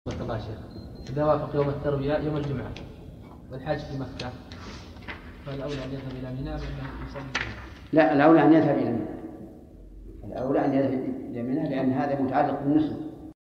الله شيخ، إذا وافق يوم التروية يوم الجمعة والحاج في مكة فالأولى أن يذهب إلى منى بأنه يصلي. لا، الأولى أن يذهب إلى منى، الأولى أن يذهب إلى منى لأن هذا متعلق بالنسك.